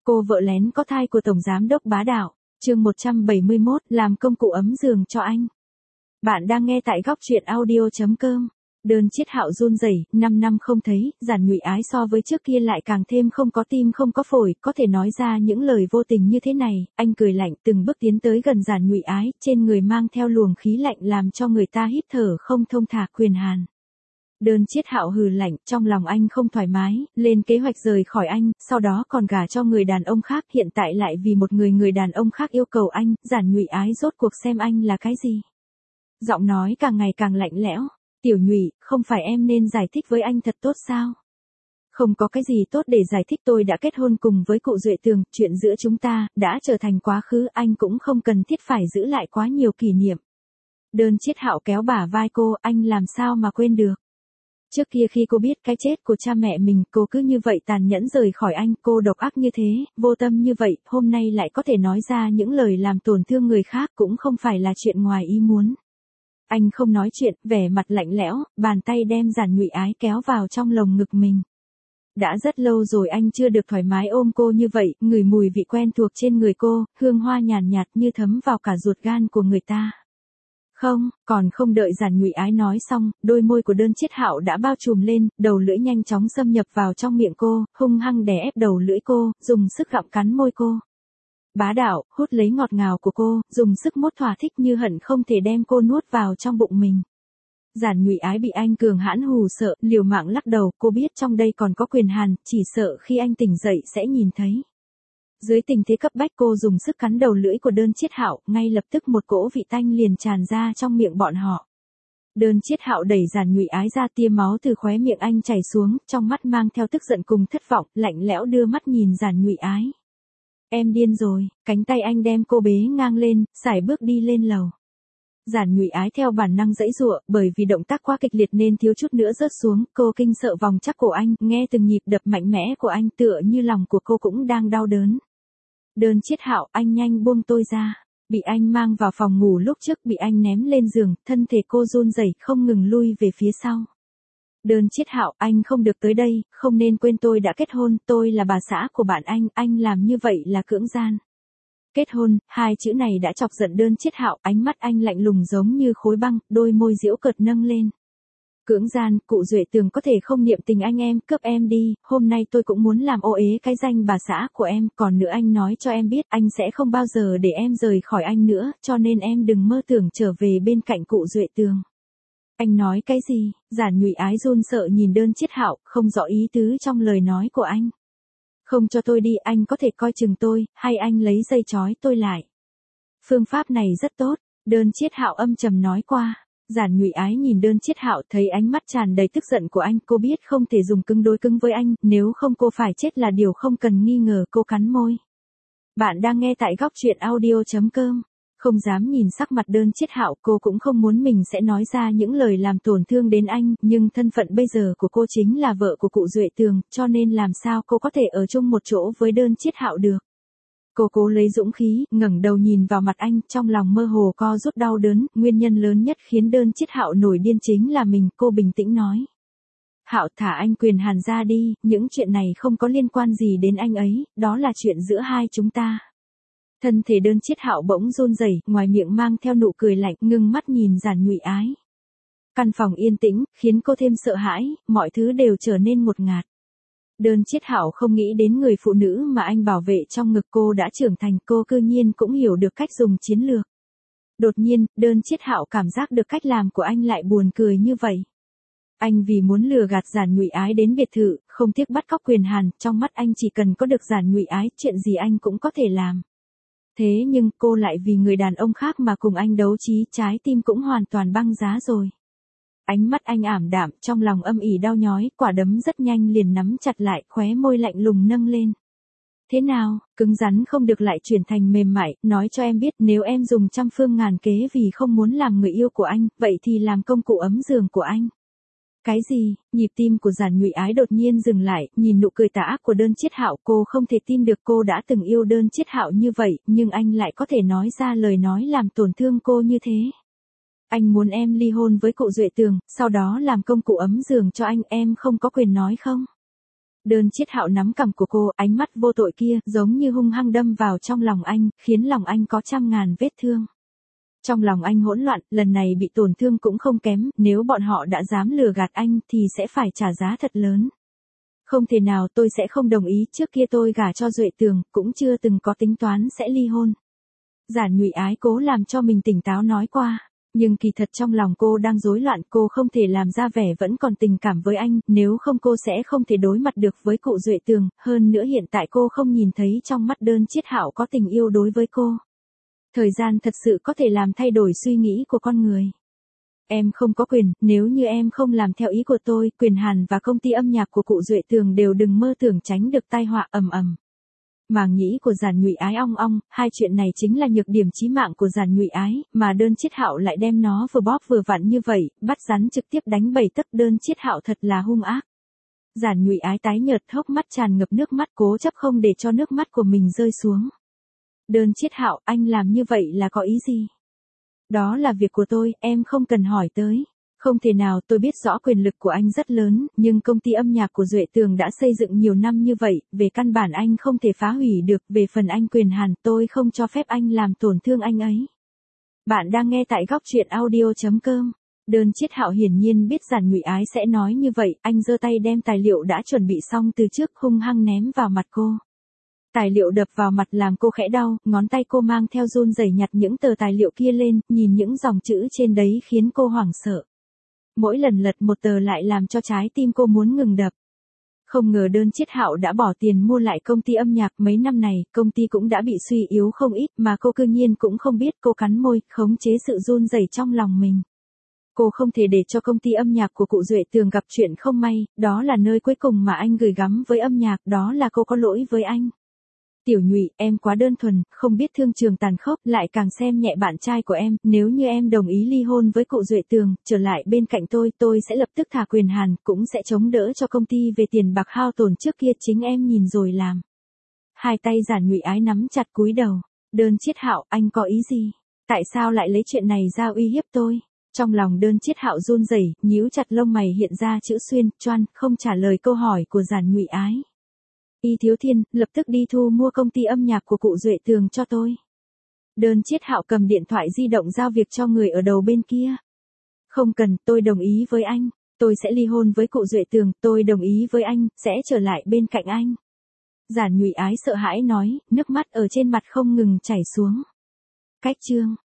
Cô vợ lén có thai của Tổng Giám đốc bá đạo. Chương 171, làm công cụ ấm giường cho anh. Bạn đang nghe tại góc truyện audio.com. Đơn Chiết Hạo run rẩy, 5 năm không thấy, Giản Nhụy Ái so với trước kia lại càng thêm không có tim không có phổi, có thể nói ra những lời vô tình như thế này. Anh cười lạnh, từng bước tiến tới gần Giản Nhụy Ái, trên người mang theo luồng khí lạnh làm cho người ta hít thở không thông thả quyền hàn. Đơn Chiết Hạo hừ lạnh, trong lòng anh không thoải mái, lên kế hoạch rời khỏi anh, sau đó còn gả cho người đàn ông khác, hiện tại lại vì một người đàn ông khác yêu cầu anh. Giản Nhụy Ái rốt cuộc xem anh là cái gì? Giọng nói càng ngày càng lạnh lẽo. Tiểu Nhụy, không phải em nên giải thích với anh thật tốt sao? Không có cái gì tốt để giải thích, tôi đã kết hôn cùng với cụ Duệ Tường, chuyện giữa chúng ta đã trở thành quá khứ, anh cũng không cần thiết phải giữ lại quá nhiều kỷ niệm. Đơn Chiết Hạo kéo bả vai cô, anh làm sao mà quên được? Trước kia khi cô biết cái chết của cha mẹ mình, cô cứ như vậy tàn nhẫn rời khỏi anh, cô độc ác như thế, vô tâm như vậy, hôm nay lại có thể nói ra những lời làm tổn thương người khác cũng không phải là chuyện ngoài ý muốn. Anh không nói chuyện, vẻ mặt lạnh lẽo, bàn tay đem Giản Nhụy Ái kéo vào trong lồng ngực mình. Đã rất lâu rồi anh chưa được thoải mái ôm cô như vậy, ngửi mùi vị quen thuộc trên người cô, hương hoa nhàn nhạt như thấm vào cả ruột gan của người ta. Không, còn không đợi Giản Nhụy Ái nói xong, đôi môi của Đơn Chiết Hạo đã bao trùm lên, đầu lưỡi nhanh chóng xâm nhập vào trong miệng cô, hung hăng đè ép đầu lưỡi cô, dùng sức gặm cắn môi cô. Bá đạo, hút lấy ngọt ngào của cô, dùng sức mút thỏa thích như hận không thể đem cô nuốt vào trong bụng mình. Giản Nhụy Ái bị anh cường hãn hù sợ, liều mạng lắc đầu, cô biết trong đây còn có quyền hàn, chỉ sợ khi anh tỉnh dậy sẽ nhìn thấy. Dưới tình thế cấp bách cô dùng sức cắn đầu lưỡi của Đơn Chiết Hạo, ngay lập tức một cỗ vị tanh liền tràn ra trong miệng bọn họ. Đơn Chiết Hạo đẩy Giản Nhụy Ái ra, tia máu từ khóe miệng anh chảy xuống, trong mắt mang theo tức giận cùng thất vọng, lạnh lẽo đưa mắt nhìn Giản Nhụy Ái. Em điên rồi, cánh tay anh đem cô bế ngang lên, sải bước đi lên lầu. Giản Nhụy Ái theo bản năng giãy giụa, bởi vì động tác quá kịch liệt nên thiếu chút nữa rớt xuống, cô kinh sợ vòng chắc cổ anh, nghe từng nhịp đập mạnh mẽ của anh tựa như lòng của cô cũng đang đau đớn. Đơn Chiết Hạo, anh nhanh buông tôi ra. Bị anh mang vào phòng ngủ lúc trước, bị anh ném lên giường, thân thể cô run rẩy không ngừng lui về phía sau. Đơn Chiết Hạo, anh không được tới đây, không nên quên tôi đã kết hôn, tôi là bà xã của bạn anh làm như vậy là cưỡng gian. Kết hôn, hai chữ này đã chọc giận Đơn Chiết Hạo, ánh mắt anh lạnh lùng giống như khối băng, đôi môi giễu cợt nâng lên. Cưỡng gian, cụ Duệ Tường có thể không niệm tình anh em, cướp em đi, hôm nay tôi cũng muốn làm ô uế cái danh bà xã của em, còn nữa anh nói cho em biết, anh sẽ không bao giờ để em rời khỏi anh nữa, cho nên em đừng mơ tưởng trở về bên cạnh cụ Duệ Tường. Anh nói cái gì? Giản Nhụy Ái run sợ nhìn Đơn Chiết Hạo, không rõ ý tứ trong lời nói của anh. Không cho tôi đi, anh có thể coi chừng tôi, hay anh lấy dây trói tôi lại. Phương pháp này rất tốt, Đơn Chiết Hạo âm trầm nói qua. Giản Nhụy Ái nhìn Đơn Chiết Hạo, thấy ánh mắt tràn đầy tức giận của anh, cô biết không thể dùng cứng đối cứng với anh, nếu không cô phải chết là điều không cần nghi ngờ, cô cắn môi. Bạn đang nghe tại góc truyện audio.com. Không dám nhìn sắc mặt Đơn Chiết Hạo, cô cũng không muốn mình sẽ nói ra những lời làm tổn thương đến anh, nhưng thân phận bây giờ của cô chính là vợ của cụ Duệ Tường, cho nên làm sao cô có thể ở chung một chỗ với Đơn Chiết Hạo được. Cô cố lấy dũng khí, ngẩng đầu nhìn vào mặt anh, trong lòng mơ hồ co rút đau đớn, nguyên nhân lớn nhất khiến Đơn Chiết Hạo nổi điên chính là mình, cô bình tĩnh nói. Hạo, thả anh quyền hàn ra đi, những chuyện này không có liên quan gì đến anh ấy, đó là chuyện giữa hai chúng ta. Thân thể Đơn Chiết Hạo bỗng run rẩy, ngoài miệng mang theo nụ cười lạnh, ngưng mắt nhìn Giản Nhụy Ái. Căn phòng yên tĩnh, khiến cô thêm sợ hãi, mọi thứ đều trở nên ngột ngạt. Đơn Chiết Hạo không nghĩ đến người phụ nữ mà anh bảo vệ trong ngực cô đã trưởng thành, cô cư nhiên cũng hiểu được cách dùng chiến lược. Đột nhiên, Đơn Chiết Hạo cảm giác được cách làm của anh lại buồn cười như vậy. Anh vì muốn lừa gạt Giản Nhụy Ái đến biệt thự, không tiếc bắt cóc quyền hàn, trong mắt anh chỉ cần có được Giản Nhụy Ái, chuyện gì anh cũng có thể làm. Thế nhưng cô lại vì người đàn ông khác mà cùng anh đấu trí, trái tim cũng hoàn toàn băng giá rồi. Ánh mắt anh ảm đạm, trong lòng âm ỉ đau nhói, quả đấm rất nhanh liền nắm chặt lại, khóe môi lạnh lùng nâng lên. Thế nào, cứng rắn không được lại chuyển thành mềm mại, nói cho em biết nếu em dùng trăm phương ngàn kế vì không muốn làm người yêu của anh, vậy thì làm công cụ ấm giường của anh. Cái gì? Nhịp tim của Giản Nhụy Ái đột nhiên dừng lại, nhìn nụ cười tà ác của Đơn Chiết Hạo, cô không thể tin được cô đã từng yêu Đơn Chiết Hạo như vậy, nhưng anh lại có thể nói ra lời nói làm tổn thương cô như thế. Anh muốn em ly hôn với cụ Duệ Tường, sau đó làm công cụ ấm giường cho anh, em không có quyền nói không? Đơn Chiết Hạo nắm cằm của cô, ánh mắt vô tội kia, giống như hung hăng đâm vào trong lòng anh, khiến lòng anh có trăm ngàn vết thương. Trong lòng anh hỗn loạn, lần này bị tổn thương cũng không kém, nếu bọn họ đã dám lừa gạt anh thì sẽ phải trả giá thật lớn. Không thể nào, tôi sẽ không đồng ý, trước kia tôi gả cho Duệ Tường, cũng chưa từng có tính toán sẽ ly hôn. Giản Nhụy Ái cố làm cho mình tỉnh táo nói qua, nhưng kỳ thật trong lòng cô đang rối loạn, cô không thể làm ra vẻ vẫn còn tình cảm với anh, nếu không cô sẽ không thể đối mặt được với cụ Duệ Tường, hơn nữa hiện tại cô không nhìn thấy trong mắt Đơn Chiết Hạo có tình yêu đối với cô. Thời gian thật sự có thể làm thay đổi suy nghĩ của con người. Em không có quyền, nếu như em không làm theo ý của tôi, Quyền Hàn và công ty âm nhạc của cụ Duệ Tường đều đừng mơ tưởng tránh được tai họa ầm ầm. Màng nhĩ của Giản Nhụy Ái ong ong, hai chuyện này chính là nhược điểm chí mạng của Giản Nhụy Ái, mà Đơn Chiết Hạo lại đem nó vừa bóp vừa vặn như vậy, bắt rắn trực tiếp đánh 7 tấc. Đơn Chiết Hạo thật là hung ác. Giản Nhụy Ái tái nhợt, hốc mắt tràn ngập nước mắt, cố chấp không để cho nước mắt của mình rơi xuống. Đơn Chiết Hạo, anh làm như vậy là có ý gì? Đó là việc của tôi, em không cần hỏi tới. Không thể nào, tôi biết rõ quyền lực của anh rất lớn, nhưng công ty âm nhạc của Duệ Tường đã xây dựng nhiều năm như vậy, về căn bản anh không thể phá hủy được, về phần anh Quyền Hàn, tôi không cho phép anh làm tổn thương anh ấy. Bạn đang nghe tại góc truyện audio.com. Đơn Chiết Hạo hiển nhiên biết Giản Nhụy Ái sẽ nói như vậy, anh giơ tay đem tài liệu đã chuẩn bị xong từ trước hung hăng ném vào mặt cô. Tài liệu đập vào mặt làm cô khẽ đau, ngón tay cô mang theo run rẩy nhặt những tờ tài liệu kia lên, nhìn những dòng chữ trên đấy khiến cô hoảng sợ. Mỗi lần lật một tờ lại làm cho trái tim cô muốn ngừng đập. Không ngờ Đơn Chiết Hạo đã bỏ tiền mua lại công ty âm nhạc, mấy năm này, công ty cũng đã bị suy yếu không ít mà cô cư nhiên cũng không biết. Cô cắn môi, khống chế sự run rẩy trong lòng mình. Cô không thể để cho công ty âm nhạc của cụ Duệ Tường gặp chuyện không may, đó là nơi cuối cùng mà anh gửi gắm với âm nhạc, đó là cô có lỗi với anh. Tiểu Nhụy, em quá đơn thuần, không biết thương trường tàn khốc, lại càng xem nhẹ bạn trai của em, nếu như em đồng ý ly hôn với cụ Duệ Tường, trở lại bên cạnh tôi sẽ lập tức thả Quyền Hàn, cũng sẽ chống đỡ cho công ty về tiền bạc hao tổn trước kia, chính em nhìn rồi làm. Hai tay Giản Nhụy Ái nắm chặt cúi đầu. Đơn Chiết Hạo, anh có ý gì? Tại sao lại lấy chuyện này ra uy hiếp tôi? Trong lòng Đơn Chiết Hạo run rẩy, nhíu chặt lông mày hiện ra chữ xuyên, choan, không trả lời câu hỏi của Giản Nhụy Ái. Y Thiếu Thiên, lập tức đi thu mua công ty âm nhạc của cụ Duệ Tường cho tôi. Đơn Chiết Hạo cầm điện thoại di động giao việc cho người ở đầu bên kia. Không cần, tôi đồng ý với anh. Tôi sẽ ly hôn với cụ Duệ Tường, tôi đồng ý với anh, sẽ trở lại bên cạnh anh. Giản Nhụy Ái sợ hãi nói, nước mắt ở trên mặt không ngừng chảy xuống. Cách chương